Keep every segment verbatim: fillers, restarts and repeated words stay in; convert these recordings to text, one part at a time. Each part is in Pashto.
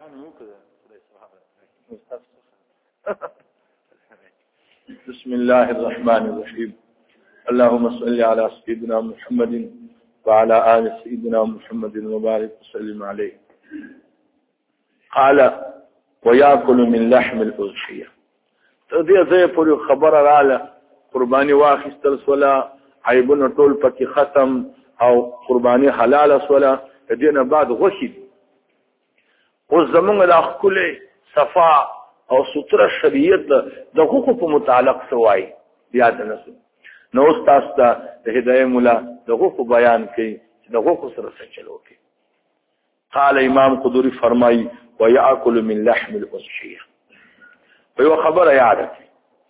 بسم الله الرحمن الرحيم اللهم صل على سيدنا محمد وعلى آل سيدنا محمد وبارك وسلم عليه. قال ويأكل من لحم الأضحية. دې ځای پورې خبره رااله قرباني واخیستل سوله عیبونه ټول پکې ختم او قرباني حلاله سوله. دې نه بعد غوښې اوس زمونږ د ښکلې صفا او ستره شریعت د حقوقو په متعلق څه وایي یاد نه شو. نو اوس تاسو ته د هدایت مولا د حقوقو بیان کوي چې د حقوقو سره څه چلو کوي. قال امام قدوري فرمایي ويأكل من لحم الأضحية. ويو خبر یاد کړئ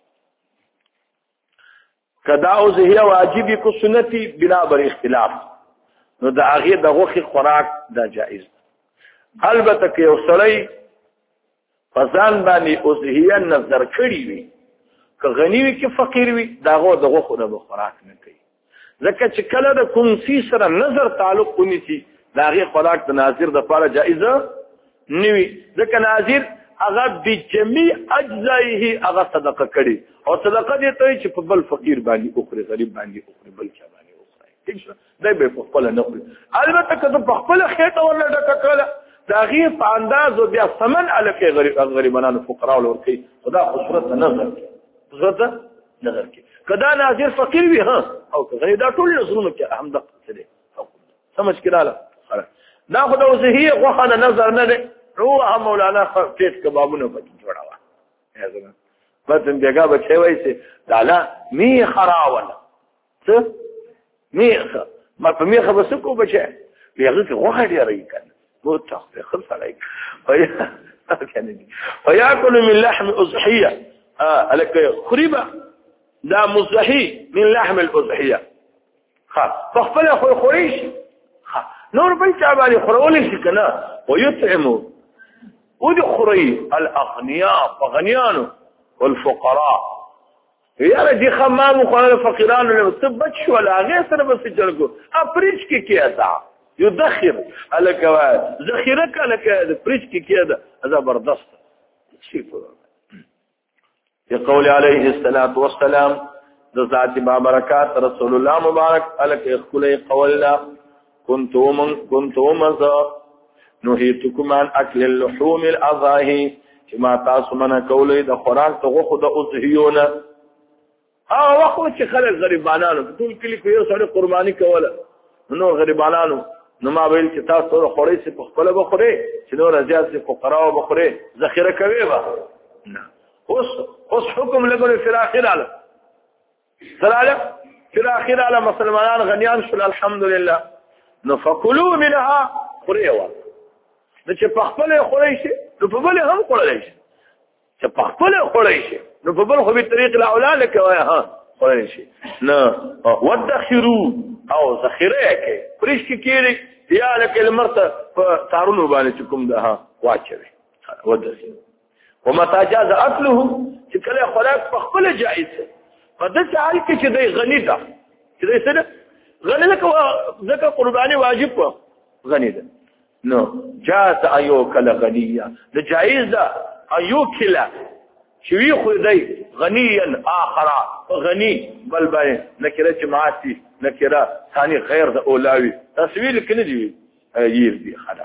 کدا اضحیه واجبی کو سنتي بنا بر اختلاف نو د هغه د غوخي خوراک دا جائز. البته که یو سړی فزان باندې اضحیه نظر کړی وي که غنی وي که فقیر وي داغه د غوخو د خوراک نه کوي ځکه چې کله د کوم سی سره نظر تعلق ونیسي داغه خوراک د ناظر د لپاره جائز نه وي ځکه ناظر هغه بجميع اجزائه هغه صدقه کړي او صدقه دې ته چې په بل فقیر باندې اوخري غریب باندې اوخري بل چا باندې اوخري ٹھیک شه دای به په خپل نه خوري. البته که په خپل خېټه ولا ډککله داغه په انداز او بیا ثمن الکه غریب غریبانو فقرا ول ورکی خدا خصوصا نظر خصوصا نظر کې کدا ناظر فقیر وي ها او غریب دا ټول نظرونه کې اهم دقه څه سمجھ کړه دا خدا وزهیه غوخه نظر نه ده روح مولانا فیت کبابونه پکې جوړاوه یازنه پتن بیګه بچي وایسي دالا می خراوله څه میخه ما په میخه بس کو بچي بیګه کې غوخه دی راي کنه مو تخفي خلص عليك ويأكل من لحم أضحية اه لك خريبة دا مضحي من لحم الأضحية خلاص فخفل اخوي خوريش نور بيت عبالي خرولي كنا ويطعموا ودي خري الأغنياء فغنيانو والفقراء يا دي خمام وقال الفقيران اللي تبتش ولا غير سنة بس جلقوا أبريش كي كيسا يدخر على كواد ذخيرك على كده بريش كي كده هذا بردست شوفوا يقول عليه الصلاة والسلام ذات بركات رسول الله مبارك عليك يقول قولنا كنت من كنت مذا نهيتكم عن أكل اللحوم الأضاحي كما تاسمنا قولي ده خوراك تغخو ده أضحيونا اه وقت چې خلک غریبانانو ټول کلی کې یو سړی قرباني کوله نو غریبانانو نو ما ویل چې تاسو له خوري څخه په خپل بخوري چې نو رضایت څخه فقراو بخوري ذخیره کوي به نه اوس اوس حکم لګول فی الاخر علی سلاله فی الاخر علی مسلمانان غنیان شول الحمدلله نو فکلوا منها خوريوا نو چې په خپل خوري شي نو په بل هم خوري شي چې په خپل خوري شي نو په بل خو به طریق الاولى لك ها خوري شي نو ودخروا او ذخیره کې پرېش کې کېږي یا لکه المرته تارونو باندې کوم ده ها واچوي ودخروا ومتى جاز اكله چې کله خوراک په خپل جائز په دې حال کې چې دی غنی ده چې دی څه غنی ده ځکه قرباني واجب غنی ده نو جاز ايو کله غنیه ده جائز ده ايو کله شوی خو دی غنیا اخر غنی بل باندې نکره چې معاصي نکره ثاني غیر د اولاوي تسویل کنه دی ییر دی خلا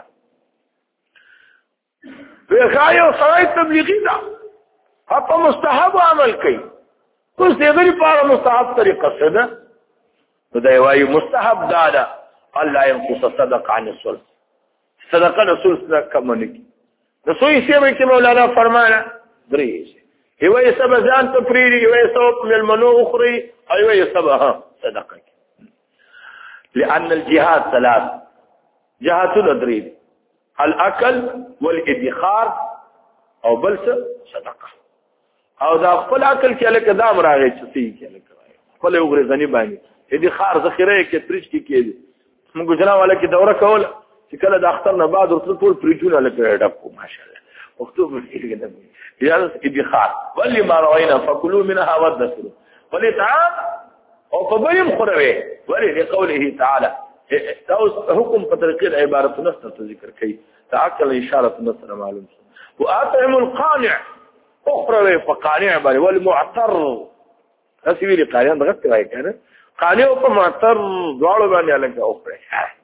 وکایو سړی تبلیغی دا حتی مستحب عمل کوي اوس دې غری په مستحب طریقه سره نو دا وایي مستحب دا ده الله ينقص صدقه عن الصلاه صدقه رسول صدقه منکی رسول یې چې مولانا فرمایله درې هو يسبب ذان تفريري ويسبب من المنو أخرى أيوة يسببها صدقة لأن الجهاد ثلاث جهات الأدريد الأكل والإدخار أو بلس صدقة أو ذا قل أكل كالك دام راغي تسي كالك قل يغري ذني باني إدخار ذخيرة كتريش كي كيدي مو جنا ولا كدورة كولا كلا دا اخترنا بعد رطول بريجونا لك يدبكو ما شاء الله مكتوب في كده يالس ادخار ولي ما روينا فكلوا منها وادخروا ولطعام او فبين خروي ولي لقوله تعالى حكم بطريقه عباره نفس ذكر كي تعقل اشاره مثلا معلوم واطعم القانع اخرى فقانع بل والمعتر اسوي لي قانع دغت راي کنه قانع او معتر دواړو باندې الګه اخرى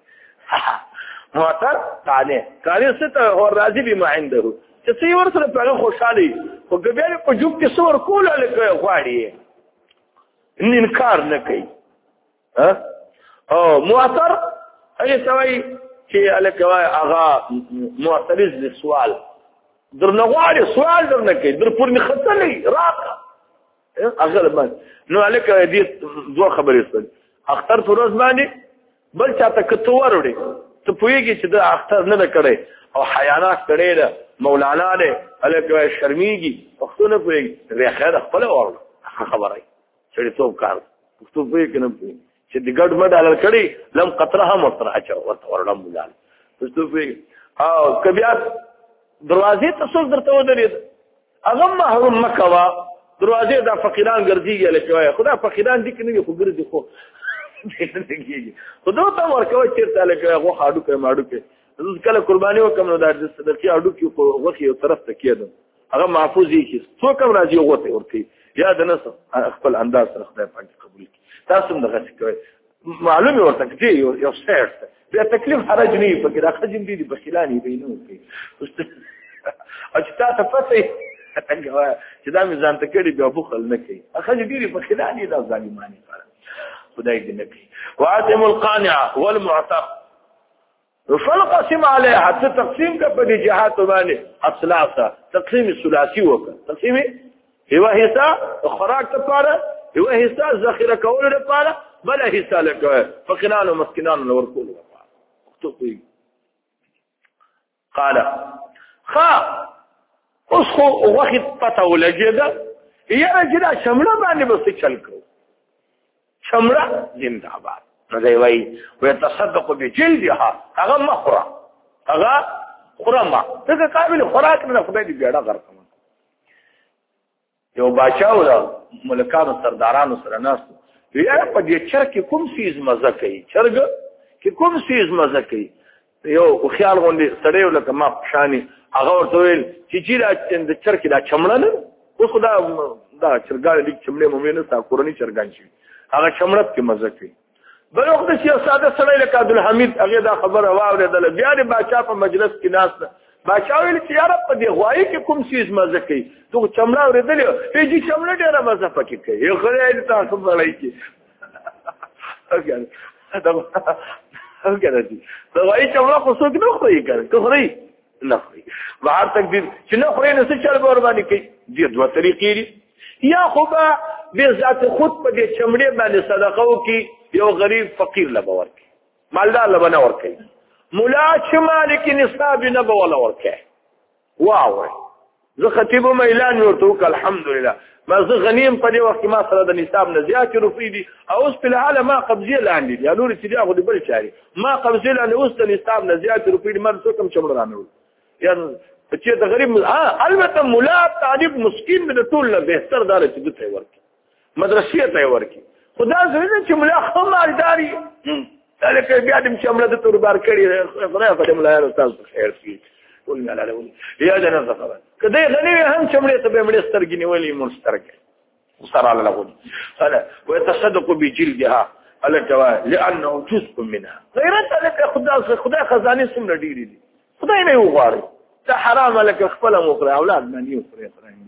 معتر قانع قانع ست هو راضي بما عنده چې څي ورسره په خوشالي او ګبيله په جوب کې څور کول الګه غواړي انکار نه کوي ها او معتر هغه سوي چې الګه هغه معترض للسؤال درنه غواړي سوال درنه کوي در پورني خطلې راکا اغلب نو الګه دې دوه خبرې ستل اختر فروز باندې بل چاته کته وروړي ته پوېږي چې د اختر نه کړي او حیانات کړي ده مولانا دې الګه شرمېږي پښتون پوېږي زه خیر خپل اور خبره چې ته کار پښتون پوېږي نه پوېږي چې د ګډ مډ علل کړي لم قطره مطر اچو ورته ورډم مولال پښتون پوېږي او کبيات دروازې ته څوک درته ودرېد هغه محروم مکوا دروازې دا فقیران ګرځيږي لکه خدا فقیران دي کني خو ګرځي خو دې خدا ته ورکوي چیرته لکه غو خاډو کې ماډو کې کله قرباني وکم نو دا د صدقې اډو کې خو وخت یو طرف ته کېدم هغه محفوظ یې څوک هم راځي وته ورته یاد نه خپل انداز سره خدای پاک قبول کړي تاسو هم دغه کوي معلومه ورته کې یو یو سیرت بیا تکلیف حرج نه پکې راخه جن دي بخیلانی بینو کې او چې تاسو پته چې دا میزان ته کړي بیا بخل نه کوي اخه دې بخیلانی دا ظالمانی کار خدای دې نه کوي وعدم القانع والمعتق فالقسم عليه حتى تقسيم كبدي جهات باندې اصلاصه تقسيم الثلاثي وکړه تقسيم هو حصہ خوراک لپاره هو حصہ ذخیره کول لپاره بل حصہ لکه فقنان او مسكنان ورکول لپاره تو قال خا اوس خو وخت پته ولګیدا یې راځي شمله باندې بس چل کو شمله زنده آباد نو وی ويتصدق بجلدها هغه مخره هغه خرمه څنګه قابل خوراک نه خدای دې بیړه غرقم یو بچاو له ملکانو سردارانو سره ناس یې په دې چرګ کوم سیز مزه کوي چرګ کې کوم سیز مزه کوي یو خیال غونډي سړیو لکه ما پښانی هغه ورته ویل چې چې د چرګ دا چمړه نه اوس خدا دا چرګان دې چمړې مې تا کورنی چرګان شي هغه چمړت کې مزه کوي بل وخت چې ساده سړی لکه عبدالحمید هغه دا خبره واورېدله بیا د باچا په مجلس کې ناست باچا ویل چې یاره په دې غوایي کې کوم سیز مزه کوي تو چمړه اورېدلې ای دې چمړه ډېره مزه پکې کوي یو خدای دې تاسو بلای کې او کنه دي دا غوایي چمړه خو څوک نه خوري کنه ته خوري نه خوري بهر تقدیر چې نه خوري نو څه چل به ور باندې کوي دې دوه طریقې دي یا خو به به ذات خود په دې چمړې باندې صدقه وکي یو غریب فقیر لبا ورکی مالدار لبا نه ورکی مولا چې مالک نصاب نه به ولا ورکی واو زه خطیب ما اعلان ورته وک الحمدلله ما زه غنیم په دې وخت ما سره د نصاب نه زیات روپی دي او اوس په حاله ما قبضه لاندې دي نور چې دا غو دي بل چاري ما قبضه لاندې اوس د نصاب نه زیات روپی دي ما څه کم چمړ رانه یعنی چې د غریب ها البته مولا طالب مسکین د ټول نه بهتر دار چې دته ورکی مدرسې ته ورکی خدا زړه چې ملا خمالداري لکه بیا دې چې عمله د توربار کړي خدای په دې ملا استاد خیر شي ولنا لا ولي یا دا نه خبره کله غني هم چې عمله ته به مړ سترګې نیولې مسترګې وصار على لغون قال ويتصدق بجلدها على الجواه لانه جزء منها غيرت لك خدای خدای خزانه سم ډیری دي خدای نه وغواړي ته حرام لك خپل مخره اولاد باندې وخره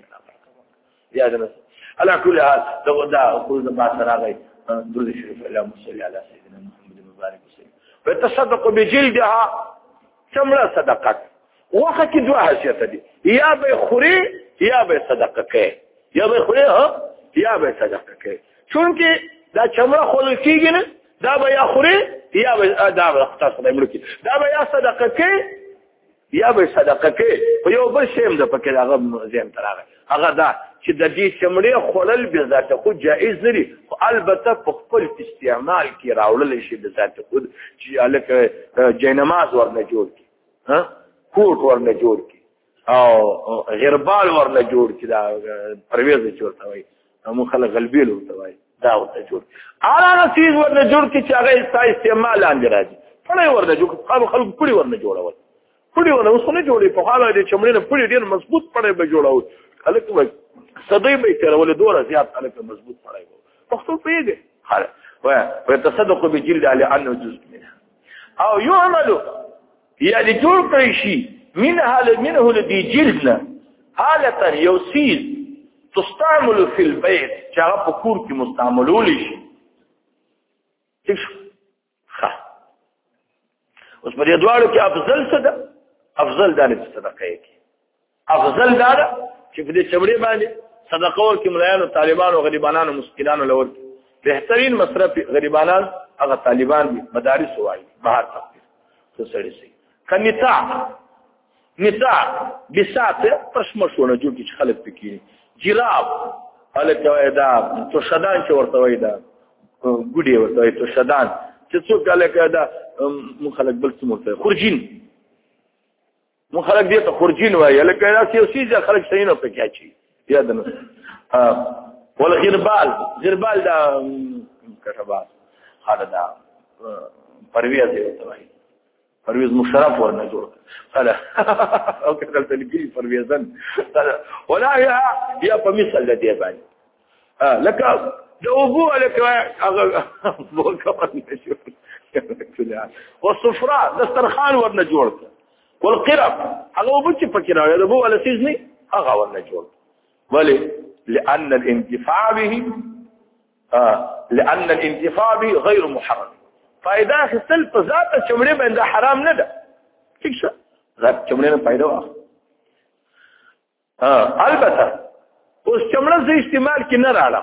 یا دا على كل حال دا دا خو ما سراغي درود شریف اللهم صل على سيدنا محمد مبارك وسلم ويتصدق بجلدها چمړه صدقه وخت کې دوه حیثیت دي یا به خوري یا به صدقه کوي یا به خوري ها یا به صدقه کوي چونکه دا چمړه خول کېږي نه دا به یا خوري یا به دا به خاصه ملکی دا به یا صدقه کوي یا به صدقه کوي په یو بل شیم د پکې هغه زم تراغه هغه دا چې د دې چمړې خورل به ذاته خو جائز نه دي البته په خپل استعمال کې راوړل شي د ذاته خود چې الکه جنماز ورنه جوړ کی ها کوټ ورنه جوړ کی او غربال ورنه جوړ کی دا پرويز جوړ وای مو خلک غلبیل ورته وای دا ورته جوړ اعلی نسیز ورنه جوړ کی چې هغه استعمال اندر راځي پړې ورنه جوړ خلک خلک پړې ورنه جوړول پړي ونه اوس نه جوړي په حاله دي چمړې نه پړي ډېر مضبوط پړي به جوړاو خلک وای صدې به کړول دوره زیات خلک مضبوط پړي پښتو پیږي خاله وای وتصدق بجلد على انه جزء منها او يعمل يعني جوړ کړی شي منها منه الذي جلدنا حالة يوسيل تستعمل في البيت چاغه په کور کې مستعملول شي ٹھیک ښه اوس په دې دواړو کې افضل څه ده افضل دا نه صدقه کې افضل دا ده چې په دې چمړې باندې صدقه ورکړي ملایانو طالبانو غریبانو مسکینانو لور بهترین مصرف غریبانان هغه طالبان دي مدارس وایي بهر تخفیف څه سړي سي کنيتا نتا بسات پرشمشونه جوړ کی خلک پکې جراب الکه دا تو شدان چې ورته وای دا ګډي ورته وای تو شدان چې څوک الکه دا مخالک بل څه مرته خورجین مخالک دې ته خورجین وای الکه دا سیاسي خلک صحیح نه پکې اچي یاد نه ها ولا غربال غربال دا کټبال خاله دا پرویز دی ورته وای پرویز مشرف ورنه جوړ قال او کله تلګي پرویزن قال ولا يا يا په مثال دې باندې اه لکه دوبو لك هغه وکړه نشو والصفراء دسترخوان ورنه جوړ والقرب هغه وبچ پکې راوي دوبو ولا سيزني هغه ورنه جوړ ولي لان الانتفاع به اه لان الانتفاع به غير محرم فائدہ خپل په ذات چمړې باندې حرام نه ده ٹھیک شه ذات چمړې نه فائدہ واخ ها البته اوس چمړه زې استعمال کې نه راړه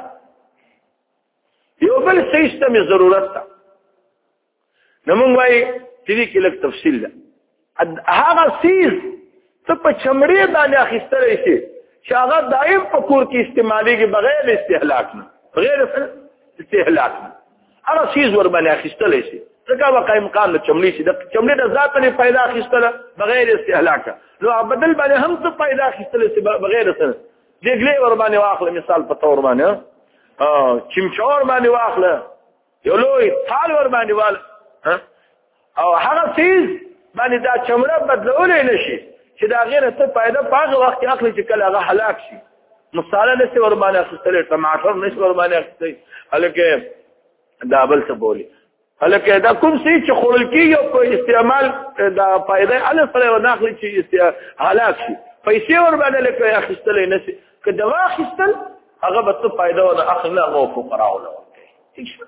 یو بل سیستم ضرورت ده نمونږ وايي چې دې کې لږ تفصیل ده هغه سیز ته په چمړې باندې اخیستل شي چې هغه دائم په کور کې استعمالېږي بغیر استهلاک نه بغیر استهلاک نه هغه چیز ور باندې اخیستل شي ځکه واقعي مقام له چمړې شي د چمړې د ذات نه پیدا اخیستل بغیر استهلاک نو بدل باندې هم څه پیدا اخیستل شي بغیر سره دګلې ور باندې واخله مثال په تور باندې اه چمچور باندې واخله یو لوی ثال ور باندې وال او هغه چیز باندې دا چمړه بدلولې نشي چې دا غیر څه پیدا پاغه وخت اخلي چې کله هغه هلاک شي مصالحه نشي ور باندې اخیستل ټماټر نشي ور باندې اخیستل هلکه دا بل څه بولی هلکه دا کوم څه چې خورل کیږي په استعمال دا فائدې علي سره وناخلي چې هلاک شي پیسې ور باندې لکه اخیستل نشي که دوا اخیستل هغه به څه فائدہ ولا اخلا او فقراء ولا ٹھیک شو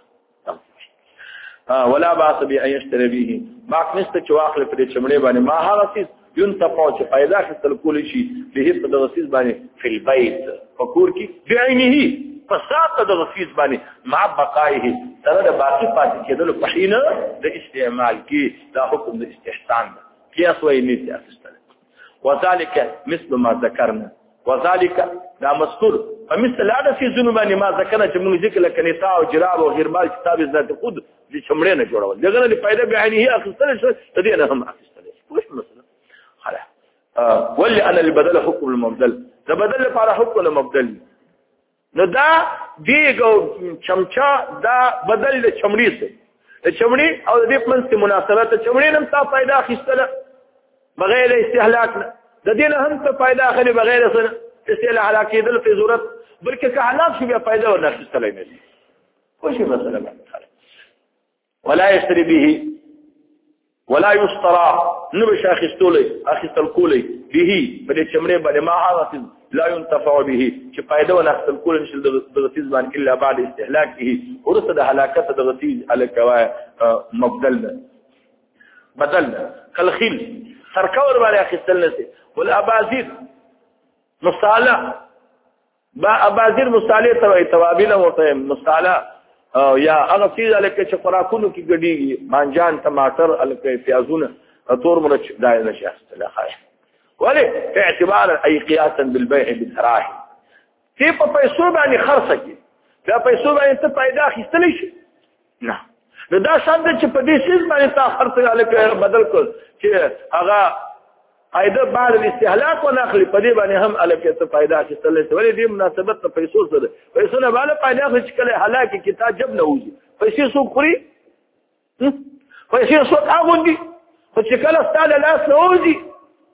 ولا باس به ان يشتري به باق نست چې واخل په چمړې باندې ما هغه څه ينتفع چې فائدہ اخیستل کول شي به په دغه څه باندې په البيت فکور کې بعینه فساد د غفیز باندې مع بقائه تر د باقی پاتې کېدل په حين د استعمال کې دا حکم د استحسان قياس وایي نيت اخیستل وذلك مثل ما ذكرنا وذلك دا مذکور فمثل هذا في ذنوبان ما ذكرنا چې موږ ذکر لکه نساء او جراب او غربال کتاب ذات خود د چمړې نه جوړول دغه نه فائدہ به عینه اخیستل شو تدې نه هم اخیستل وش مثلا خلاص ولي انا اللي بدل حكم المبدل ده بدل لپاره حکم المبدل نو دا دیګو چمچا دا بدل د چمړې سره د چمړې او د دې پمنځ کې مناسبت چمړې نن تا فائدہ اخیستل بغیر استهلاک نه د دې نه هم څه فائدہ اخلي بغیر سره استهلاک کېدل په ضرورت بلکې که حالات شي بیا فائدہ ورنه اخیستل نه دي وشي مثلا ولا يشتري به ولا يشترى نبش اخیستل اخیستل کولی به په دې چمړې باندې ما هغه لا ينتفع به چې فائدہ ورنه اخیستل کول نشي د غتیز باندې الا بعد استهلاکه ورته د هلاکت د غتیز الکوا مبدل بدل کلخیل سرکور باندې اخیستل نشي والابازير مصالح با ابازير مصالح توي توابین ورته مصالح یا هغه چیز الکه چې خوراکونو کې ګډيږي مانجان ټماټر الکه پیازونه تور مرچ دای نشي اخیستل خای ولی اعتبار اي قياسا بالبيع بالدراهم چې په پیسو باندې خرڅ کی دا پیسو باندې ته پیدا اخیستل شي نه نو دا څنګه چې په دې شی باندې تا خرڅ الکه بدل کړ چې هغه فائدہ بعد الاستهلاك وناخلي په دې باندې هم الکه ته فائدہ اخیستل شي ولې دې مناسبت ته پیسو سره پیسو نه باندې فائدہ اخیستل چې کله هلاکه کتاب جب نه وځي پیسې سو خوري پیسې سو اغوندي خو چې کله ستاله لاس نه وځي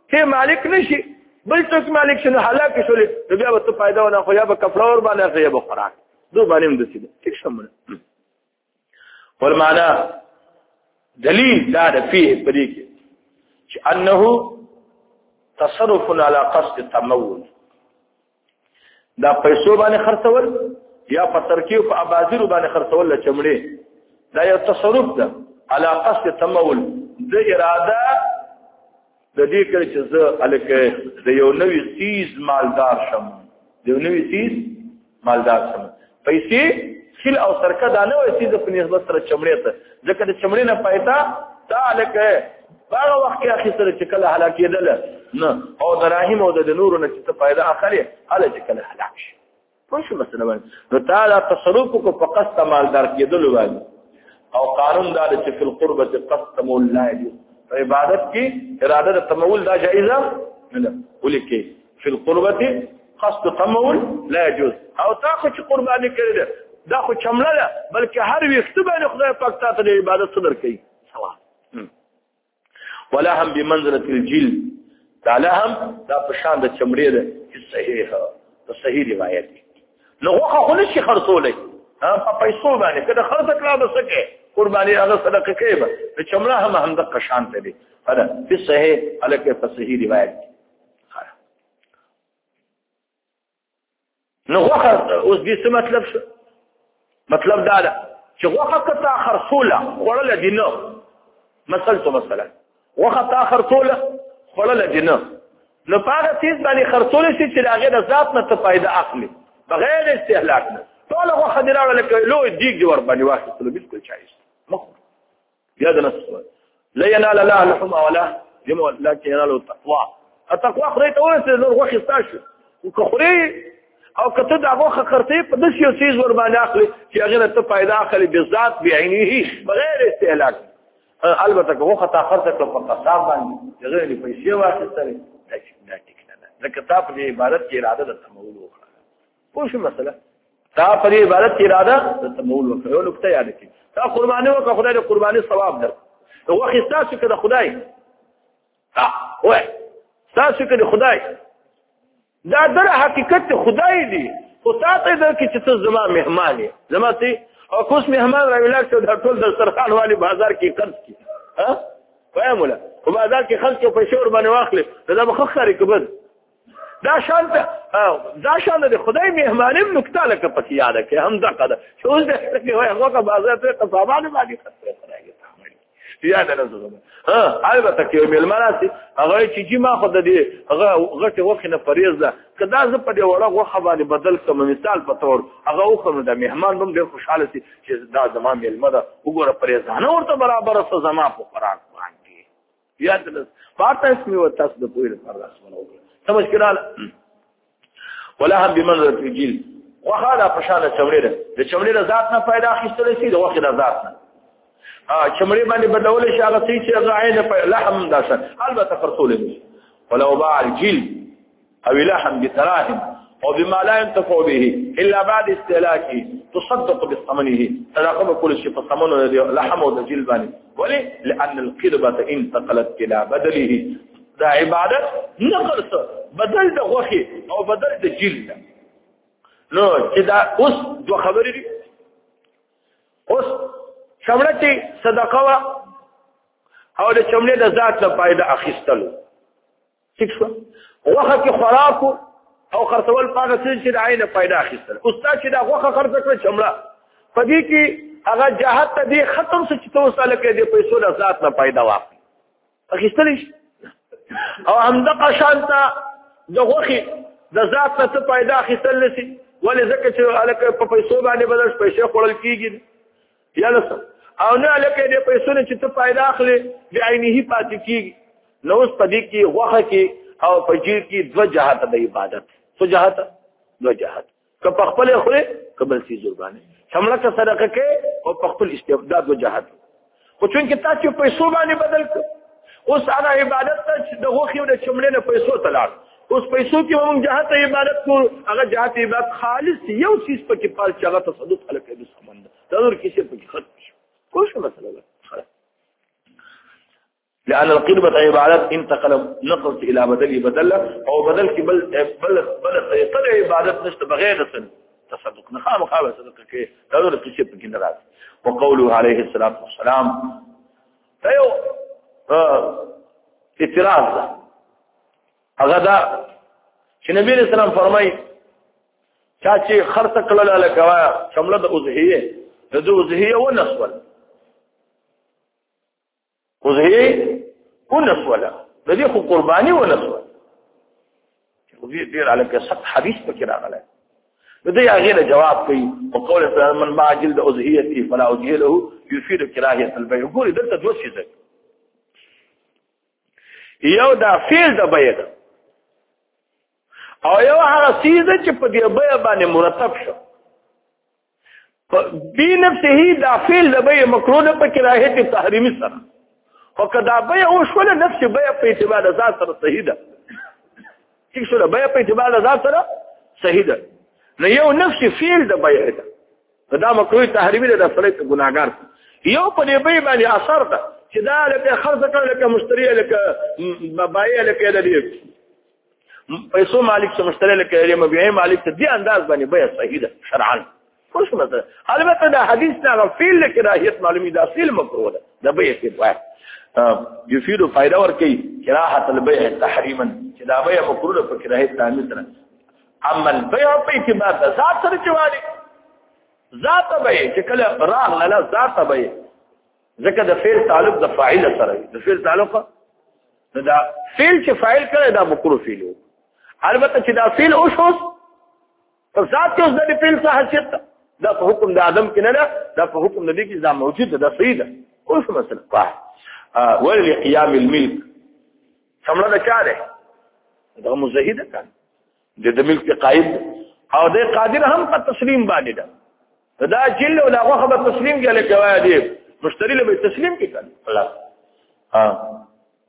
ته مالک نشي بل څوک مالک شنو هلاک شولې بیا به ته پیدا ونه خو یا به کفر ور باندې یا به خوراک دو باندې هم دسي ٹھیک شمه والمعنى دليل دار فيه بريك انه تصرف على قصد التمول دا پیسو باندې خرڅول یا په ترکیب په اباذر باندې خرڅول لچمړي دا یو تصرف ده على قصد التمول د اراده د دې کړي چې زه الکه د یو نوې سیز مالدار شم د یو نوې سیز مالدار شم پیسې خل او سرکه دا نه وي سیز په نسبت سره چمړې ته ځکه د چمړې نه پایتا دا الکه هغه وخت کې اخی سره چې کله هلاک کېدل نه او دراهم او د نور نه چې پیدا اخري اله چې کله هلاک شي په څه مسله باندې نو تعالی تصرف کو په قصد مالدار کېدل باندې او قانون دا چې په القربه قصد مولا په عبادت کې اراده د تمول دا جائزه نه ولیکي په القربه قصد تمول لا يجوز او تاخذ قرباني کړل دا خو چمړه ده بلکې هر وخت باندې خدای پاک ته د عبادت صدر کوي سوا ولا هم بمنزله الجلد دا لهم دا په شان د چمړې ده چې صحیح ده صحیح روایت نو هغه خو نشي خرڅولې ها په پیسو باندې کله خرڅ کړه بسکه قرباني هغه صدقه کوي د چمړه هم هم د قشان ته دي هدا په صحیح الکه په صحیح روایت نو هغه اوس دې څه مطلب شو مطلب دا ده چې هغه کته خرڅوله خړل دي نو مثلا مثلا هغه تا خرڅوله خړل دي نو نو پاره چیز باندې خرڅول شي چې هغه د ذات نه ته پیدا اخلي بغیر استهلاک نه ټول هغه خدراله لکه لو دیګ دی ور باندې واخلي بالکل چایس مخ یاد نه لا ينال الله لحم ولا جمع لكن ينال التقوى التقوى خريته ورسه نور وخي استاشو وكخري او کته دغه خرته په داسې یو چیز ور باندې اخلي چې هغه ته پیدا اخلي بذات بعینه بغیر استهلاک البته که وخت اخرته په قصاب باندې هغه لري پیسې واخیستل دا ټیک نه ده کتاب په عبادت کې اراده د تمول وکړه پوه شو مسله تا په عبادت کې اراده د تمول وکړه یو نقطه یاد کړئ تا قرباني وکړه خدای دې قرباني ثواب در وخت تاسو کې د خدای ها وای تاسو کې د خدای دا در حقیقت خدای دی خو تاسو د کې چې ته زما مهمان یې زما ته او کوم مهمان راولاک ته د ټول دسترخوان والی بازار کې قرض کی ها فهموله په بازار کې خلک په شور باندې واخلي دا به خخري کبد دا شان دا شان د خدای مهمانم نکته لکه پکې یاد کړه هم دا قدا شو دې کې وای هغه بازار ته قصابانه باندې خطر راځي یاد نه زغم ها البته کې ملمراسي هغه چې چې ما خو د دې هغه غټه وخت نه فریض ده کدا ز په دې وړه غوخه باندې بدل کوم مثال په تور هغه خو د مهمان هم ډېر خوشاله سي چې دا زمام ملمه ده وګوره فریضانه ورته برابر سره زما په قران باندې یاد نه پاتې اسمي او تاسو د پوهې پر راس ونو سمجھ کړه ولا هم بمنزله الجيل وهذا فشان چمړي ده د چمړي ذات نه پیدا اخیستل شي د وخت ذات نه چمړي باندې بدلول شي هغه چې هغه عین لحم داسه البته فرصول دي ولو باع الجلد او لحم بتراهم او بما لا ينتفع به الا بعد استهلاكه تصدق بثمنه صدقه كل شيء فثمنه لحم او الجلد باندې ولي لان القربه انتقلت الى بدله دا عبادت نقل بدل د غوخي او بدل د جلد نو چې دا اوس دوه خبرې دي اوس چمړه چې صدقه وا او د چمړې د ذات له فائدہ اخیستلو ٹھیک شو وخه کې خوراک او خرڅول پاګه چې د عین فائدہ اخیستل استاد چې دا وخه خرڅ کړ چمړه پدې کې هغه جهات ته دې ختم څه چې توساله کې دې پیسو د ذات له فائدہ واخلي اخیستل او همدغه شانته د وخه د ذات ته فائدہ اخیستل لسی ولې ځکه چې الکه په پیسو باندې بدل پیسې خورل کیږي یا لسه او نه لکه دې پیسو نه چې ته پیدا اخلي د عینه پاتې کیږي نو اوس پدې کې وخه کې او پجیر کې دو جهات د عبادت څو جهات دو جهات که په خپل خوري قبل سي زربانه شمله کا صدقه کې او په خپل استبداد دو جهات خو چون کې تاسو پیسو باندې بدل ک اوس هغه عبادت ته د وخه د چمړې نه پیسو تلاړ اوس پیسو کې موږ جهات عبادت کو هغه جهات عبادت خالص یو چیز په کې پال چاغه تصدق الکه د سمند ضرور کیسه په کې ختم شو کوم مسله ده لأن القربة عبادات انتقل نقلت إلى بدل بدل أو بدل كي بل بل بل طلع عبادات نشت بغير سن تصدق نخام خام صدق كي هذا القشيب كنا وقوله عليه الصلاة والسلام فيو اه اعتراض هذا النبي عليه السلام فرمای چاچی خرڅ کړل لکه شمله د اضحیه د اضحیه و نسول اضحیه و نسول د دې خو قرباني و نسول دې ډیر علاقه صح حدیث پکې راغلی د دې هغه جواب کوي او قول من ما جلد اضحیته فلا اجهله يفيد كراهيه البيع ګوري دلته دوه شي یو دا فعل د بیع او یو هغه سیز چې په دې بیع باندې مرتب شو په نفسه دا فعل د بیع مکروه په کراهیت تحریمی سره او کدا بیع او شول نفس بیع په اعتبار ذات سره صحیح ده چې شول بیع په اعتبار ذات سره صحیح ده نو یو نفس فعل د بیع ده دا مکروه تحریمی ده سره ګناګار یو په دې بیع باندې اثر ده چې دا لکه خرڅ کړل لکه مشتری لکه بایع لکه د دې پیسو مالک څخه مشتری لکه یې مبيعي مالک ته دې انداز باندې بیع صحیح ده شرعاً خوش مثلا البته دا حدیث نه فعل کراهیت معلومی دا اصل مکروه ده د بیع کې وای یفید فائدہ ورکي کراهه البيع تحریما چې دا بیع مکروه په کراهیت تعمیل سره اما البيع په اعتبار د ذات سره چوالي ذات بیع چې کله راغ له ذات بیع ځکه د فعل تعلق د فاعل سره د فعل تعلق دا فعل چې فاعل کړي دا مکروه فعل البته چې دا فعل او شوس په ذات کې اوس د فعل څخه حیثیت دا په حکم د ادم کې نه ده دا په حکم د دې کې دا موجود ده صحیح ده اوس مثلا واحد ولل قيام الملك څمړه دا چا ده دا مزهیده کان د ملک قائد او د قادر هم په تسلیم باندې ده دا جل ولا غوخه په تسلیم کې لکه وای دی مشتری له تسلیم کې کړي خلاص ها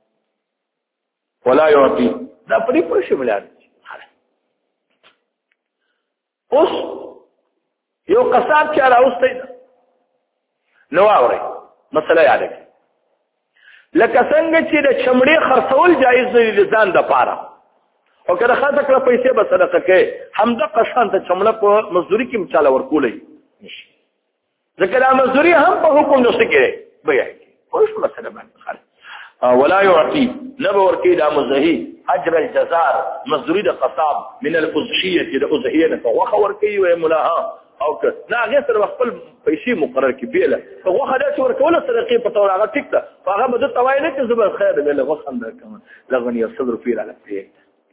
ولا يعطي دا پرې پرې شمولان اوس یو قصاب چې راوستي نو اوري مسله یاد کړئ لکه څنګه چې د چمړې خرڅول جایز دی د ځان د پاره او کله خاطر کړه پیسې به صدقه کې همدا قشان ته چمړه په مزدوري کې مچاله ورکولې نشي ځکه دا مزدوري هم په حکم نشته کې بیا اوس مسله باندې خالص ولا يعطي نبور كيدا مزهي اجر الجزار مزدوري د قصاب من الاضحيه د اضحيه فوخه وركي وملاها او ک لا غیر خپل پیسې مقرر کی بیله فوخه دا چې ورکول صدقې په تور هغه ټیک ده هغه بده توای نه چې زبر خیر به له وخت اندر کوم لغني صدر فيه على پیک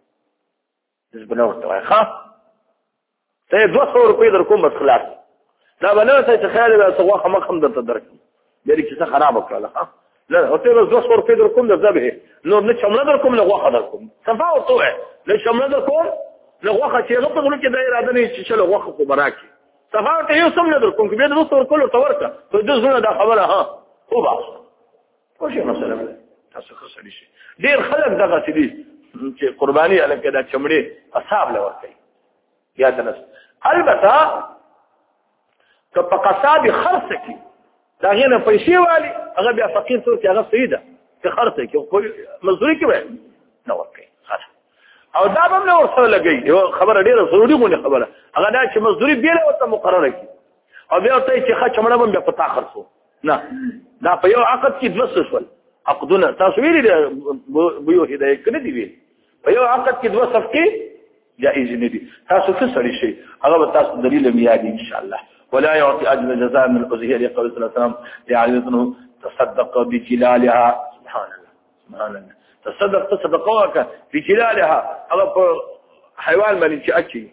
زبنه ورته ښه ته دوه سوه روپۍ در کوم بس خلاص دا بنه ته خیر به توخه مخم درته درک دې چې څه خراب کړل ها لا او ته دوه سوه روپۍ در کوم د ذبح نو نه چمړه در کوم لغوخه در کوم صفا او توه نه چمړه در کوم لغوخه چې هغه په ګلو کې د اراده نه چې لغوخه کو براکي صفا ته یو سم نه در کوم کې به دوه سوه کولو تورکه ته د زونه دا خبره ها او بس خو شي مثلا تاسو خسرې شي ډیر خلک دغه چې دي چې قرباني الکه دا چمړې اصحاب لور کوي یا تنس البته که په قصاب خرڅ کی دا غینه پیسې والی هغه بیا فقیر څو چې هغه سیده چې خرڅ کی مزدوري کوي نو ورکي او دا به نو ورسره لګي یو خبره ډیره ضروري غونډه خبره هغه دا چې مزدوري بیره وته مقرره کی او بیا ته چې خا چمړه باندې په تا خرڅو نه دا په یو عقد کې دوه شول عقدونه تاسو ویلي بو هدايه کړی دی ویل په یو عقد کې دوه صفقې جائز نه دي تاسو څه سړی شي هغه به تاسو دلیل میادي ان شاء الله ولا يعطي اجر جزاء من الاضحيه لقول صلى الله عليه وسلم لعلي تصدق بجلالها سبحان الله سبحان الله تصدق تصدقوك بجلالها هذا حيوان مالي چې اچي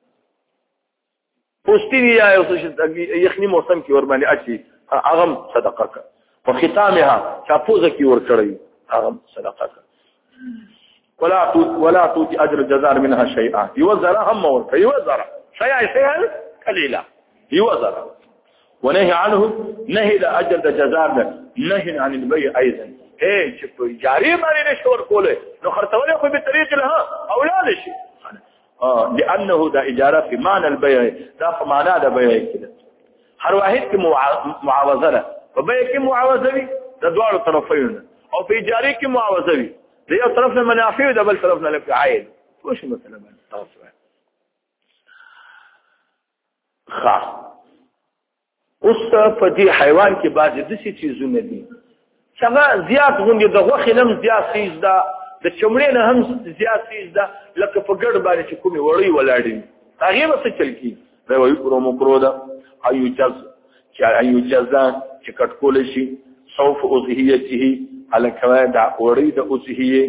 پوستینی یا یخنی موسم کې ور باندې اچي هغه صدقه وختامها شاپوزه کې ور کړی هغه صدقه ولا ولا توتي اجر الجزار منها شيئا يوزر هم ور يوزر شيئا شيئا قليلا يوزر ونهي عنه نهي اجر الجزار نهي عن البيع ايضا ايه چې په جاری باندې نشور کوله نو خرڅول خو به طریق له اولاد شي اه لانه دا اجاره في معنى البيع دا په معنا د بيع کده هر واحد کې معاوضه ده په بيع کې معاوضه وي د دوه طرفین او په اجاره کې معاوضه وي د یو طرف نه منافع او د بل طرف نه لکه عاید وش مثلا باندې تاسو ښه اوس په دې حیوان کې بعض د څه چیزونه دي څنګه زیات غونډې د غوښې هم زیات سیز ده د چمړې نه هم زیات سیز ده لکه په ګډ باندې چې کومې وړۍ ولاړې هغې به څه چل کېږي دا وایي کورو مکرو ده ایو جز چې ایو جزان چې کټ کولی شي صوف اضحیته هلکه دا وړۍ د اضحیې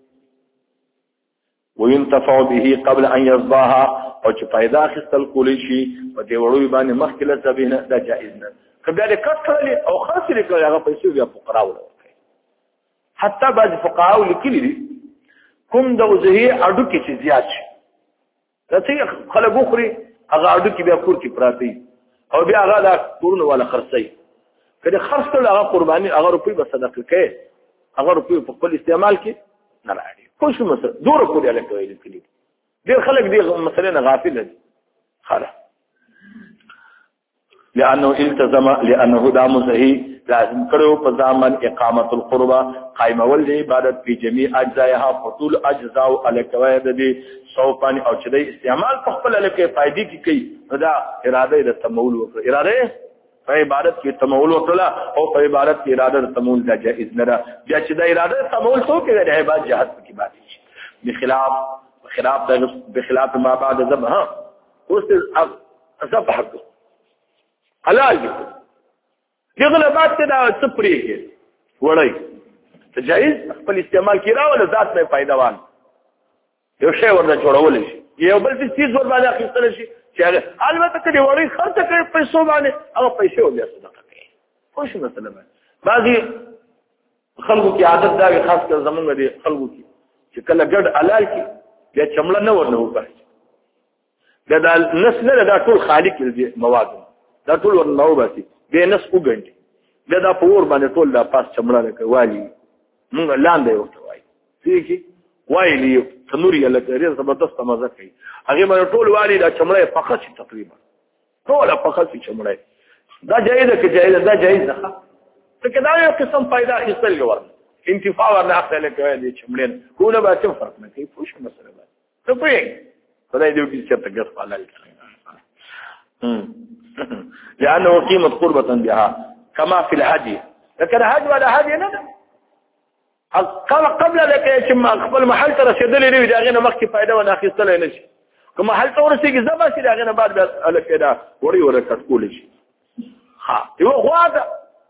وينتفع به قبل ان يصباها او چې پیدا اخیستل کولی شي په دې وړوي باندې مخکې له ذبیحه دا جائز نه که بیا دې کټ کړلې او خاص لري کړل هغه پیسې بیا فقراو ورکوي حتی بعض فقهاو لیکلي دي کوم د اضحیې اډوکې چې زیات شي راځي خلک وخوري هغه اډوکې بیا کور کې پراته او بیا هغه دا کورونه والا خرڅي کله خرڅ کړل هغه قرباني هغه روپۍ به صدقه کوي هغه روپۍ په خپل استعمال کې نه راړي کوم څه مثلا دوره کولی الکه ویل کړي ډېر خلک دې مسلې نه غافل دي خلاص لانه التزم لانه دا مزهي لازم کړو په ځامن اقامت القربه قائمول دی عبادت په جميع اجزایها فطول اجزاء الکوي د دې صوفان او چې د استعمال په خپل الکه فائدې کې کوي دا اراده د تمول وکړه اراده په عبادت کې تمول وکړه او په عبادت کې اراده د تمول دا جائز نه ده بیا چې د اراده تمول څو کې د عبادت جهاد کې باندې شي بخلاف بخلاف بخلاف ما بعد ذبح اوس ذبح حلال دي دغه بعد ته دا سپری کې وړي ته جائز خپل استعمال کې راول ذات نه فائدہ وان یو شی ورته جوړول شي یو بل څه چیز ور باندې اخیستل شي چې البته کله وړي خرڅ کړي پیسې باندې هغه پیسې وبیا صدقه کوي خو شي مثلا بعضي خلکو کې عادت دا خاص کر زمونږ دي خلکو کې چې کله ګډ حلال کې بیا چمړه نه ورنه وکړي دا د نس نه دا ټول خالق دي مواد دا ټول ورنه وباسي به نس وګڼي دا د پور باندې ټول د پاس چمړه لکه والی موږ لاندې وته وای څه وایلی تنوري لکه ډېر زبردست مزه کوي هغه باندې ټول والی دا چمړه فقط تقریبا ټول فقط چمړه دا جایز ده کې جایز ده جایز ده څه دا یو قسم پیدا اخیستل ورنه انتفاع ورنه اخلي کوي دې چمړه کوله به څه فرق نه کوي پوښ مسله ده ته پوهې خدای دې وکړي چې تاسو حلال کړئ لانه قيمه قربه بها كما في الهدي لكن الهدي ولا هدي نه قبل قبل لك چې خپل محل ته رسیدلې نه دا غنه مخکې فائدہ ونه اخیستل نه شي کوم محل ته ورسېږي زما شي دا غنه بعد الکه دا وړي ورکټ کول شي ها یو غواده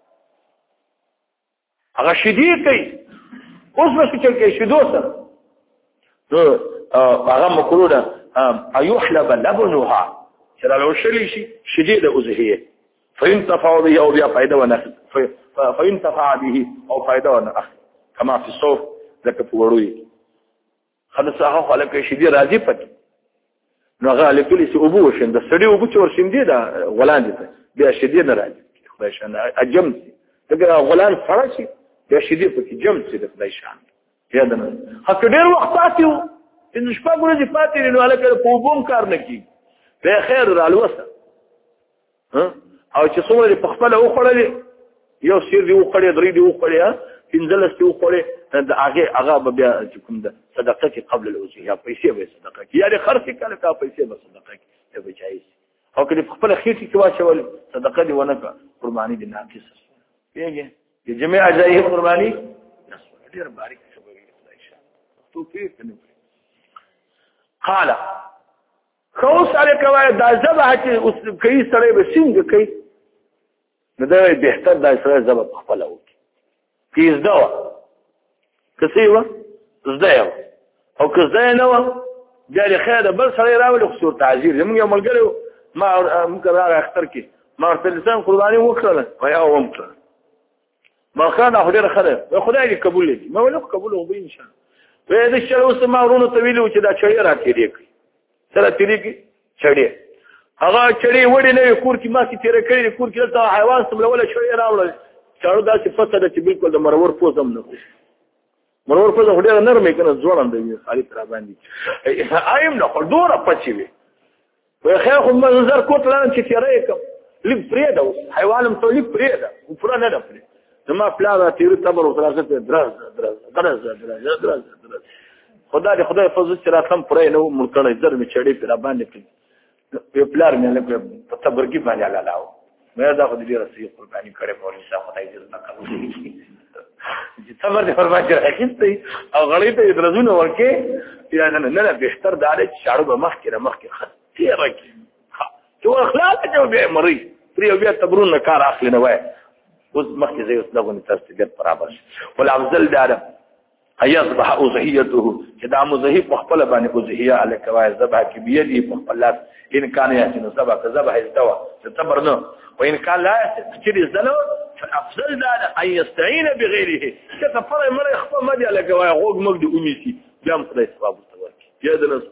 هغه شدي کوي اوس به چې کوي شدو سره نو هغه مکرو ده ايحلب لبنها چرا لو شلی شي شدید اضحیه فينتفع به او بیا فائدہ ونه فينتفع به او فائدہ ونه كما في الصوف ذکر پوروي خلص هغه خلک شدید راضي پټ نو هغه لیکلي چې ابو وشند د سړي ابو چور شندې دا غلان دي بیا شدید راضي خدای شان اجم دغه غلان فرشي بیا شدید پکې جم سي د خدای شان یاد نه هڅه ډېر وخت پاتیو ان شپه ګورې پاتې نو هلکه په وبوم کار نه کی به خیر رالوسه ها او چې څومره په خپل او خړلې یو سیر دی او خړې درې دی او خړې ها پنځلس دی او خړې د هغه هغه بیا چې کوم ده صدقه کې قبل الاوصيه یا پیسې به صدقه کې یعنی خرڅ کړه کا پیسې به صدقه کې به جایز او کله خپل خېټي کې واچول صدقه دی ونه کا قرباني دي ناقص پیږي چې جميع اجزاء قرباني ډېر باریک خبرې ده ان شاء الله تو پیږي قال خو سره کوي دا ذبح چې اوس کوي سره به څنګه کوي نو دا بهتر دا سره ذبح خپل وکړي کیز دا کسي و زده او کزده نه و بیا خیر بل سره راولي خصوص تعذير موږ یو ملګری ما موږ راغی اختر کې ما ورته لسان قرباني وکړه وای او وکړه ما خان اخډر خره خدای دې قبول کړي ما ولې قبول وبې ان شاء الله وې دې چې اوس ما ورونو طويل و چې دا چړې راکې دی سره تیریږي چړې هغه چړې وړې نه کور کې ما کې تیر کړې کور کې ته حیوان سم ولا چړې راوړل چاړو دا چې پته ده چې بالکل د مرور پوزم نه خو مرور پوزم هډه نرمې کنه ځوړم دی خالي تر باندې ایم نه خو دوره پچې وي وې خیر خو منظر کوټ لان چې تیرې کوم لږ پرې ده حیوانم ته لږ پرې ده او پر نه ده پرې ما پلا تیر تبر او ترازه درز درز درز درز درز درز خدای دې خدای فضل چې راتم پرې نو ملکړې در می چړې پر باندې کړ په پلار مې له په تبرګي باندې لالاو مې دا خو دې رسې قرباني کړې مولوی صاحب خدای دې نه کړو چې تبر دې فرمایي راکېستې او غړې ته درزونه ورکې یا نه نه بهتر دا چې شاړو به مخ کې مخ کې خطي راکې چې اخلاق ته به مري پریو بیا تبرون کار اخلي نه وای اوس مخکې زه اوس دغه ترتیب برابر شي والافضل دا ايصبح اضحيته چې دا مزهي په خپل باندې اضحيه على کوای ذبح کې بيدي په خپل لاس ان كان يحسن ذبح ذبح استوى تبرنه وان كان لا تشتري الزلو فالافضل دا ان يستعين بغيره كتفر مر يخفى مدي على کوای غوګ مګ د اميسي بیا هم خدای ثواب ورکړي یا د نس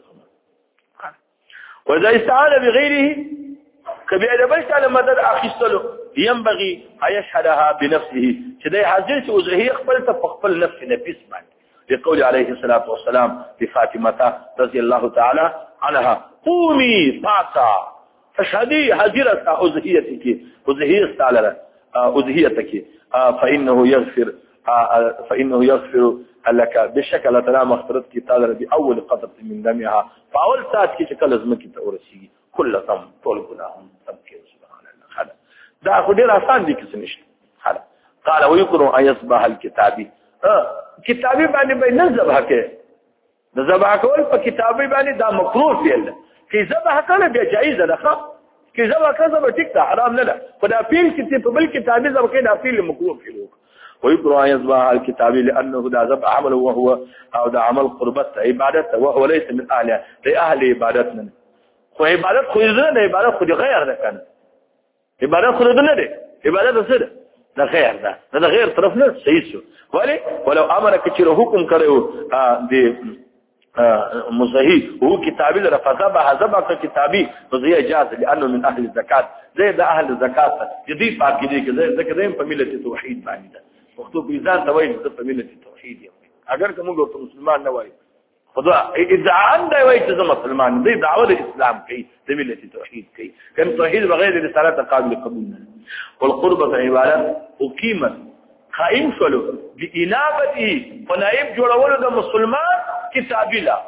واذا استعان بغيره كبير بيت على مدد اخيستلو ينبغي ان يشهدها بنفسه كده حاضر شي وزهي خپل ته خپل نفس نفس باندې لقول عليه الصلاه والسلام لفاطمه رضي الله تعالى عنها قومي فاتا فشهدي حاضره وزهيتك وزهيه تعالى وزهيتك فانه يغفر فانه يغفر لك بشكل ترى مغفرتك تعالى باول قطره من دمها فاول ساعت کې شکل ازمکه ته ورسیږي كل ذنب طول گناهم تبكي سبحان الله هذا دا خو ډیر آسان دي کس نشته هذا قال ويقرأ ان يصبح الكتابي کتابي باندې به نه ذبح کې د ذبح کول په کتابي باندې دا مکروه دی کی ذبح کله به جایز ده ښه کی ذبح کله به ټیک ده حرام نه ده خدا پیر چې په بل کتابي ذبح کې دا فعل مکروه کړو ويقرأ ان يصبح الكتابي لانه دا ذبح عمل وهو او دا عمل قربت عبادت وهو ليس من اهل لاهل عبادتنا خو عبادت خو نه عبادت خو غیر ده کنه عبادت خو نه ده عبادت څه ده ده غیر ده ده غیر طرف نه صحیح شو ولی ولو امرك چې حکم کړو د مزهي هو كتابي لرفضه ذبح كتابي وزي جاز لانه من اهل الزكاه زي ده اهل الزكاه جدي پاک دي کې زي ذکر په ملت توحید باندې ده وختو بيزان توحید په ملت توحید اگر کوم ګورته مسلمان نه وای خدا ادعاء عنده وای چې مسلمان دی دعوه اسلام کوي د ملت توحید کوي کله توحید بغیر رسالت قابل قبول نه والقربه عبادت اقيمت قائم شلو بانابته فنائب جوړول د مسلمان کتابی لا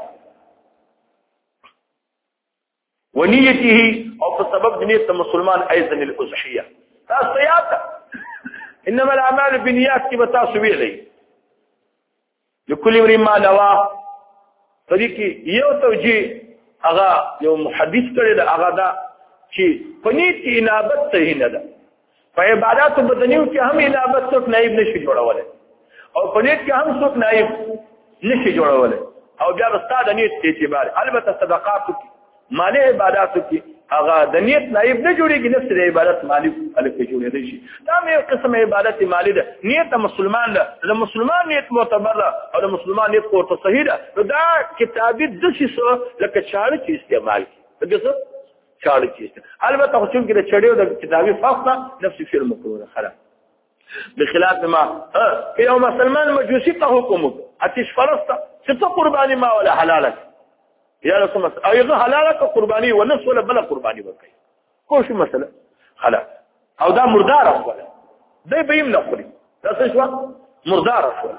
ونيته او په سبب نیت مسلمان ايضا الاضحيه تاسيات انما الاعمال بالنيات کی بتا سوي لي لكل امرئ ما نوى طریقې یو توجیه هغه یو محدث کړی دا هغه دا چې پنيت کې انابت صحیح نه ده په عبادت بدنیو کې هم انابت څوک نائب نشي جوړولای او پنيت کې هم څوک نائب نشي جوړولای او بیا استاد نیت اعتبار البته صدقات کې مالی عبادت کې هغه د نیت نائب نه جوړيږي نفس د عبادت مالی الکه جوړېږي شي دا مې قسم عبادت مالی ده نیت مسلمان ده د مسلمان نیت معتبر ده او د مسلمان نیت کو صحیح ده دا کتابي د شي سو لکه چاړه چې استعمال کی دغه څه چاړه چې البته خو چې د چړیو د کتابي فقط نفس فعل مکروه خلاص بخلاف ما یو مسلمان مجوسی ته حکم اتش فرسته چې قرباني ما ولا حلاله یا رسول الله ایغه حلاله کو قرباني ونفس ولا بل قرباني وکي کوم شي مسله خلاص او دا مردار اول دی به يم نخري دا څه شو مردار اول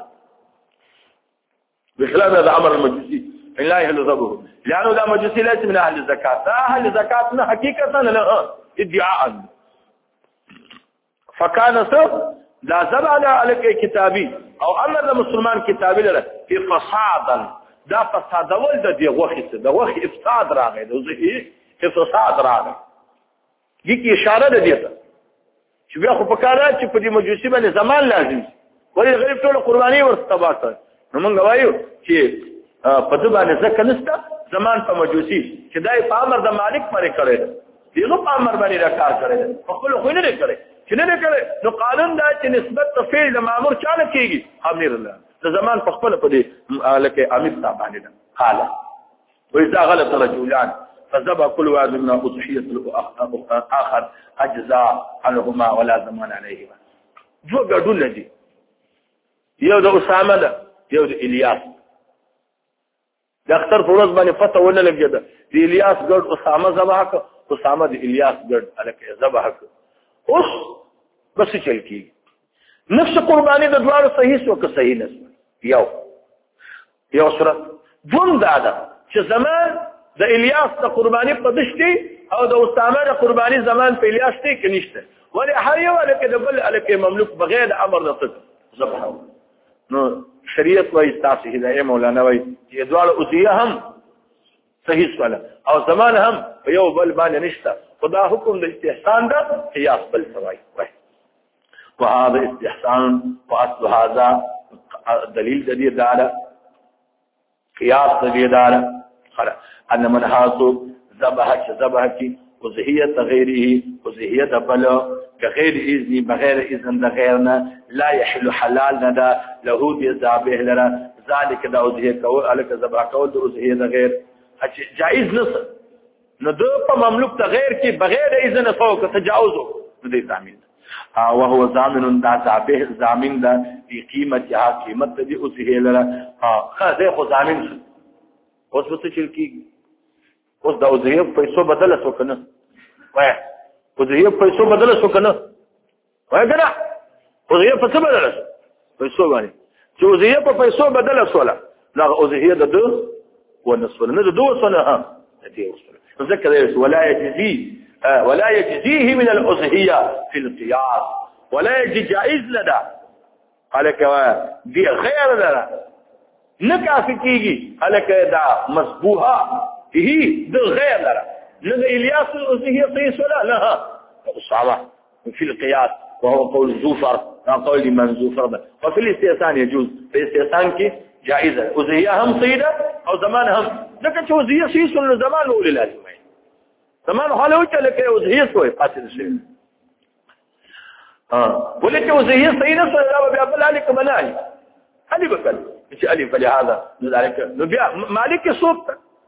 بخلاف هذا امر المجوسي ان لا يحل ذبحه لانه دا مجوسي ليس من اهل الزكاه دا اهل الزكاه نه حقيقه لا ادعاء فكان سب لا زبع على كتابي او امر المسلمان كتابي له في فسادا دا فساد ول د دی غوخه د غوخه افساد راغی د زهي افساد راغی دغه اشاره ده دیته چې بیا خو په کاره چې په دې مجوسی باندې زمان لازم ولی غریب ټول قرباني ورستباته نو موږ وایو چې په دې باندې ځکه نسته زمان په مجوسی چې دای په امر د مالک باندې کړی دیغه په امر باندې راکار کړی په خپل خو نه کړی چې نه کړی نو قانون دا چې نسبت تفعیل د مامور چاله کیږي امر الله د زمان په خپل په دې لکه امیر صاحب باندې حاله واذا غلط رجلان فذبح كل واحد من اضحيه الاخر اجزاء عنهما ولا زمان عليهما جو ګډول دي یو د اسامه ده یو د الیاس د اختر فروز باندې فتح ونه لګیدا د الیاس ګډ اسامه ذبح ک اسامه د الیاس ګډ الکه ذبح ک اوس بس چل کی نفس قرباني د دوار صحیح سو که صحیح نس یو یو صورت دوم دادا چې زمان د الیاس د قرباني په دشتي او د اسامه د قرباني زمان په الیاس ته کې نشته ولی هر یو الکه د بل الکه مملوک بغیر امر د ذبح نو شریعت وایي تاسو هدايه مولانا وایي چې دوار اوسیه هم صحیح سواله او زمان هم په یو بل باندې نشته خدا حکم د استحسان ده قیاس بل سوای وایي وهذا استحسان واصل هذا دلیل د دې داله قياس تبيدار خلا أن من حاصل ذبح ذبح كي وزهية غيره وزهية بل كغير إذن بغير إذن غيرنا لا يحل حلال ندا له بذابه لنا ذلك دا وزهية كول عليك ذبح كول دا وزهية غير جائز نصر ندو پا مملوك تغير كي بغير إذن فوق تجاوزه ندي تعمين آه وهو زامن دا ذابه زامن دا في قيمتها قيمت دي وزهية لنا آه خذ خو زامن شو اوس وڅ چل کیږي اوس دا وزهیه پیسو بدل شو کنه وای وزهیه پیسو بدل شو کنه وای کنه وزهیه په څه بدل شو پیسو باندې چې وزهیه په پیسو بدل شو لا لا وزهیه د دو ونصف نه د دو سنه ها دې وصله ذکر ولا يجزي ولا يجزيه من الأضحية في القياس ولا يجي جائز لدى قالك دي غير لدى نکافی کیږي الکه دا مسبوحه هي د غیر لره نه الیاس هي قيس ولا لا صعبه في القياس وهو قول زوفر قول من زوفر وفي الاستئسان يجوز في الاستئسان کې جائزه وزهيه هم صيده او زمان هم لکه چې وزهيه سيس له زمان ولې لازم زمان حاله چې لکه وزهيه سوې قاتل شي ها ولکه وزهيه صيده سره بیا بل عليك مناهي هذه بكل چې الف فلهذا ذلك نو بیا مالک سوق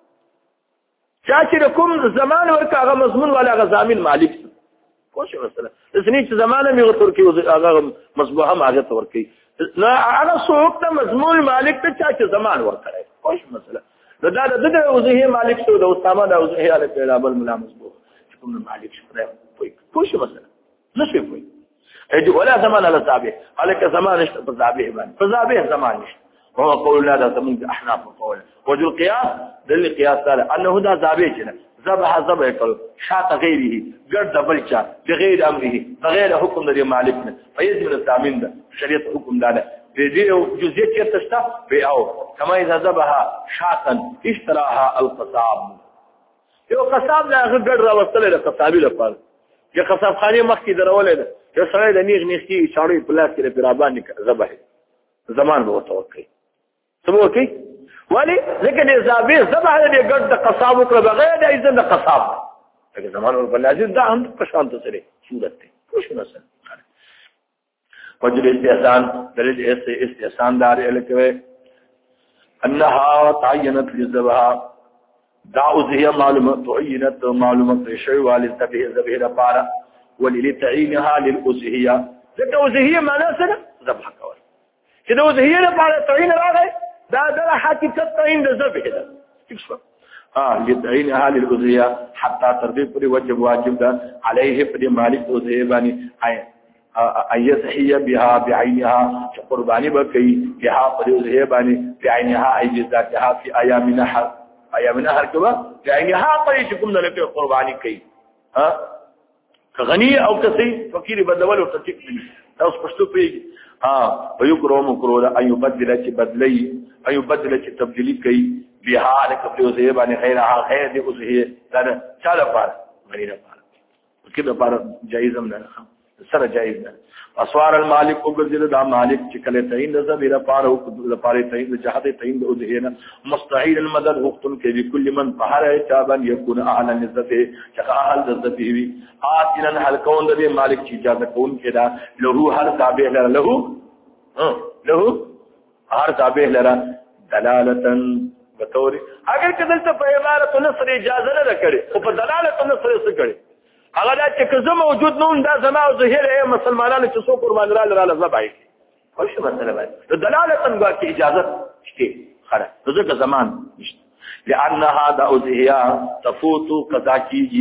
چې کوم زمان ورکه هغه مضمون ولا هغه ضامن مالک کوم مثلا اسنی چې زمانه می غتور کې هغه مصبوحه ماغه تور کې نه هغه سوق ته مضمون مالک ته چې زمان ورکړي کوم مثلا نو دا د وزهه مالک شو د اسامه د وزهه علی پیدا بل ملا مصبوح کوم مالک شو کوم مثلا نشي کوي اې ولا زمان على تابع عليك زمان نشته په تابع باندې په تابع زمان نشته وهو قول لا ده من احناف القول وجه القياس دل القياس قال انه ده ذابه ذبح ذبح كل شاط غيره قرد بلچا بغير امره بغير حكم ده مالكنا فيجب التامين ده شريعه حكم ده دي جزئيه تشتا بيعو كما اذا ذبح شاطا اشتراها القصاب یو قصاب لا قرد را وصله له قصابي لپاره یا قصاب خانه مخ کی درولې ده یا سره د نیغ نیغ کی اشاره پلاس کې پیرابان ذبح زمان به توقي سمو کې ولی لکه ذابه ذبح دې ګرد قصاب وکړه بغیر د اذن قصاب لکه زمان ور بلازم دا هم په شان ته سره صورت دی خوش مثلا وجل استحسان دلیل استحسان دار الکوي انها تعينت للذبح دعوه معلومه تعينت معلومه شيء والذبح ذبح لپاره وللتعينها للأضحية ذکر أضحية معناه سره ذبح کول چې د أضحية لپاره تعین راغی دا د حقیقت تعین د ذبح ده څه اه لتعينها للأضحية حتى تربيه پر وجب واجب ده عليه پر مالک أضحية باندې ايضحيه بها بعينها قرباني بكي بها پر أضحية باندې بعينها اي ذاتها في ايام نحر ايام نحر کبا بعينها پر چې کوم نه قرباني کوي ها غنی او کسي فقير بدول او تطيق تاسو پښتو پیږي ها ويكرو مکرو ده ايو بدل چې بدلي ايو بدل چې تبديلي کوي بها لك په وزه باندې غیرها غیر دي وزه دا چاله پار غنی نه پار کله پار جایز هم نه سره جایز نه اسوار المالک او ګرځي دا مالک چې کله تعین د زميره پار او د پاره تعین د جهاد تعین د وزه نه مستعيل المدد وقت کې بكل من طهر چابن يكون اعلى نسبه شقاء الذبه وي آتنا هل كون د مالک چې اجازه کون کې دا له هر تابع له له هر تابع لرا دلالتن بطور اگر کدلته په عبارت نصر اجازه نه کړي او په دلالت نصر څه کړي هغه دا چې که زه موجود نوم دا زما او ظاهر مسلمانانو چې څو قربان را لاله زبای خو شو مسله باندې دلالتن با کې اجازه شته خره ځکه زمان نشته لانها دا اوذیا تفوت قضا کیږي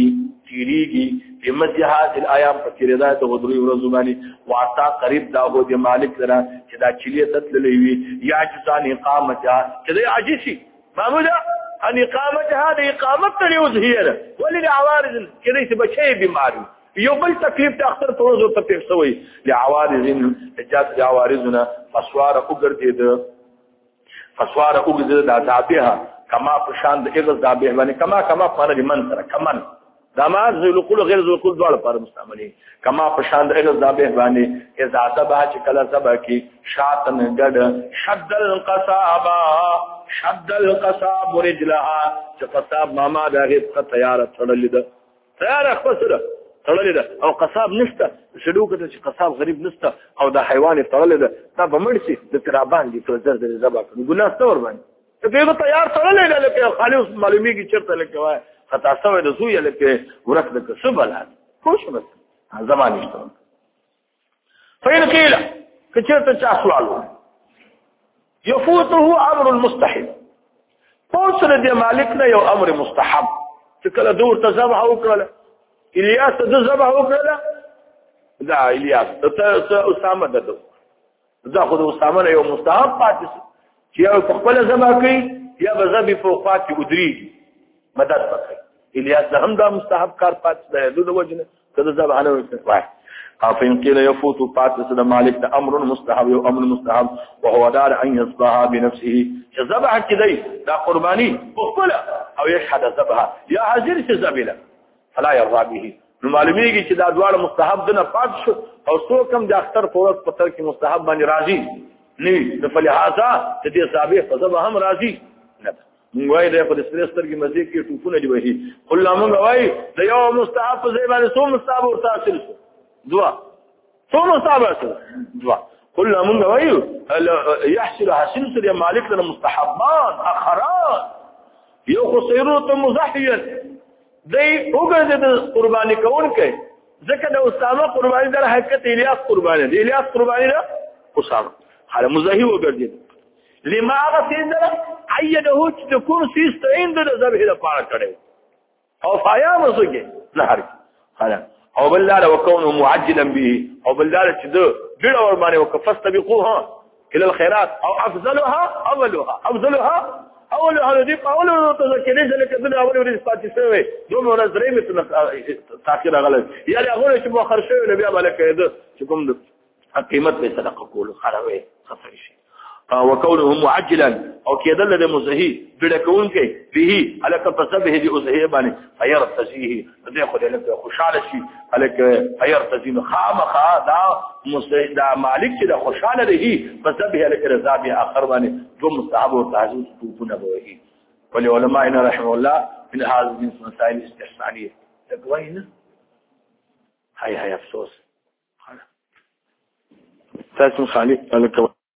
تیریږي په مزيحات الايام په کې رضایت غدري ورزماني واتا قریب دا هو د مالک سره چې دا چلیه تتللې وي یا جزان اقامتها چې دا عاجزي معموله ان اقامتها د اقامت ته یوزهیره ولې عوارض کې دې بچي بیماری یو بل تکلیف ته اختر ته ورځو ته پیښ شوی لعوارض اجازه عوارضنا فسوار وګرځید فسوار وګرځید د عذابها کما پشان د اغز دابه باندې کما کما په من سره کمن دا ما ذل قول غیر ذل قول دواړه پر مستعملي کما پشان د اغز دابه باندې اذا ذبح چې کله ذبح کی شاتن ګډ شد القصابا شد القصاب رجلها چې قصاب ماما دغه ته تیار تړلې ده تیار خپسره تړلې ده او قصاب نشته شډو کته چې قصاب غریب نشته او د حیوان تړلې ده دا بمړسي د ترابان دي تو زر زر ذبح کړي ګناه ستور باندې دغه تیار تړلې ده لکه خالص معلومیږي چرته لکه وای خطا سوی د زوی لکه ورک د کسبل خوش بس زمانه شته فین قیل کچرته چا سوال يفوته امر المستحب فوصل دي مالکنا یو امر مستحب چې کله دور ته ذبح وکړه الیاس ته ذبح وکړه دا الیاس ته اسامه دته دا خو د اسامه یو مستحب پاتې چې یو خپل ذبح کوي یا بذبح فوقات ادری مدد وکړي الیاس هم دا مستحب کار پاتې ده د وجنه کله ذبح نه وکړي فإن قيل يفوت فاتس مالك امر مستحب او امر مستحب وهو دار ان يصبح بنفسه ذبح كدي دا قرباني وقل او يشهد ذبح يا حاضر ذبيله فلا يرضى به معلومیږي چې دا دواړه مستحب دنه پات شو او څو کم د اختر فورت پتر کې مستحب باندې راضي نه د فلهذا چې دې صاحب په ذبح هم راضي نه موږ یې په سپریستر کې مزه کې ټوپونه دی وਹੀ قل موږ وای د یو مستحب په ځای باندې څو مستحب او تاثیر دوا څو مستحب دوا قل موږ وای يحصل حاصل سره مالک لنا مستحبات اخرات یو خسیرت مزحیا دی وګړه د قرباني کون کوي ځکه د اسامه قرباني در حقیقت الیاس قرباني دی الیاس قرباني ده اسامه حاله مزحي وګرځي لما غسیند عیده چې تكون سیستین د ذبح لپاره کړي او فایا مسګي نه هر حاله او بلال وكونه معجلا به او بلال چې د ډېر اور باندې وکفستبقوها الى الخيرات او افضلها اولها افضلها اولها دي اولها تذكرين ذلك الدنيا اول ورځ پاتې شوی دوه ورځې مت تاخير غلط یعنی هغه چې مؤخر شوی نبي مالک ده چې کوم د قیمت په صدقه کول خراوي خسر شي وكونه معجلا او كيدل له مزهي بدكون کې به الک فسبه دي ازهي باندې فيرتزيه دې خو دې له خوشاله شي الک فيرتزين خامخا دا مسيدا مالک چې دا خوشاله رہی فسبه الک رضا به اخر باندې جو مستحب او تعزز توونه وهي ولي علماء رحمه الله من هذه المسائل الاستحسانيه تقوين هاي هاي افسوس تاسم خالي الك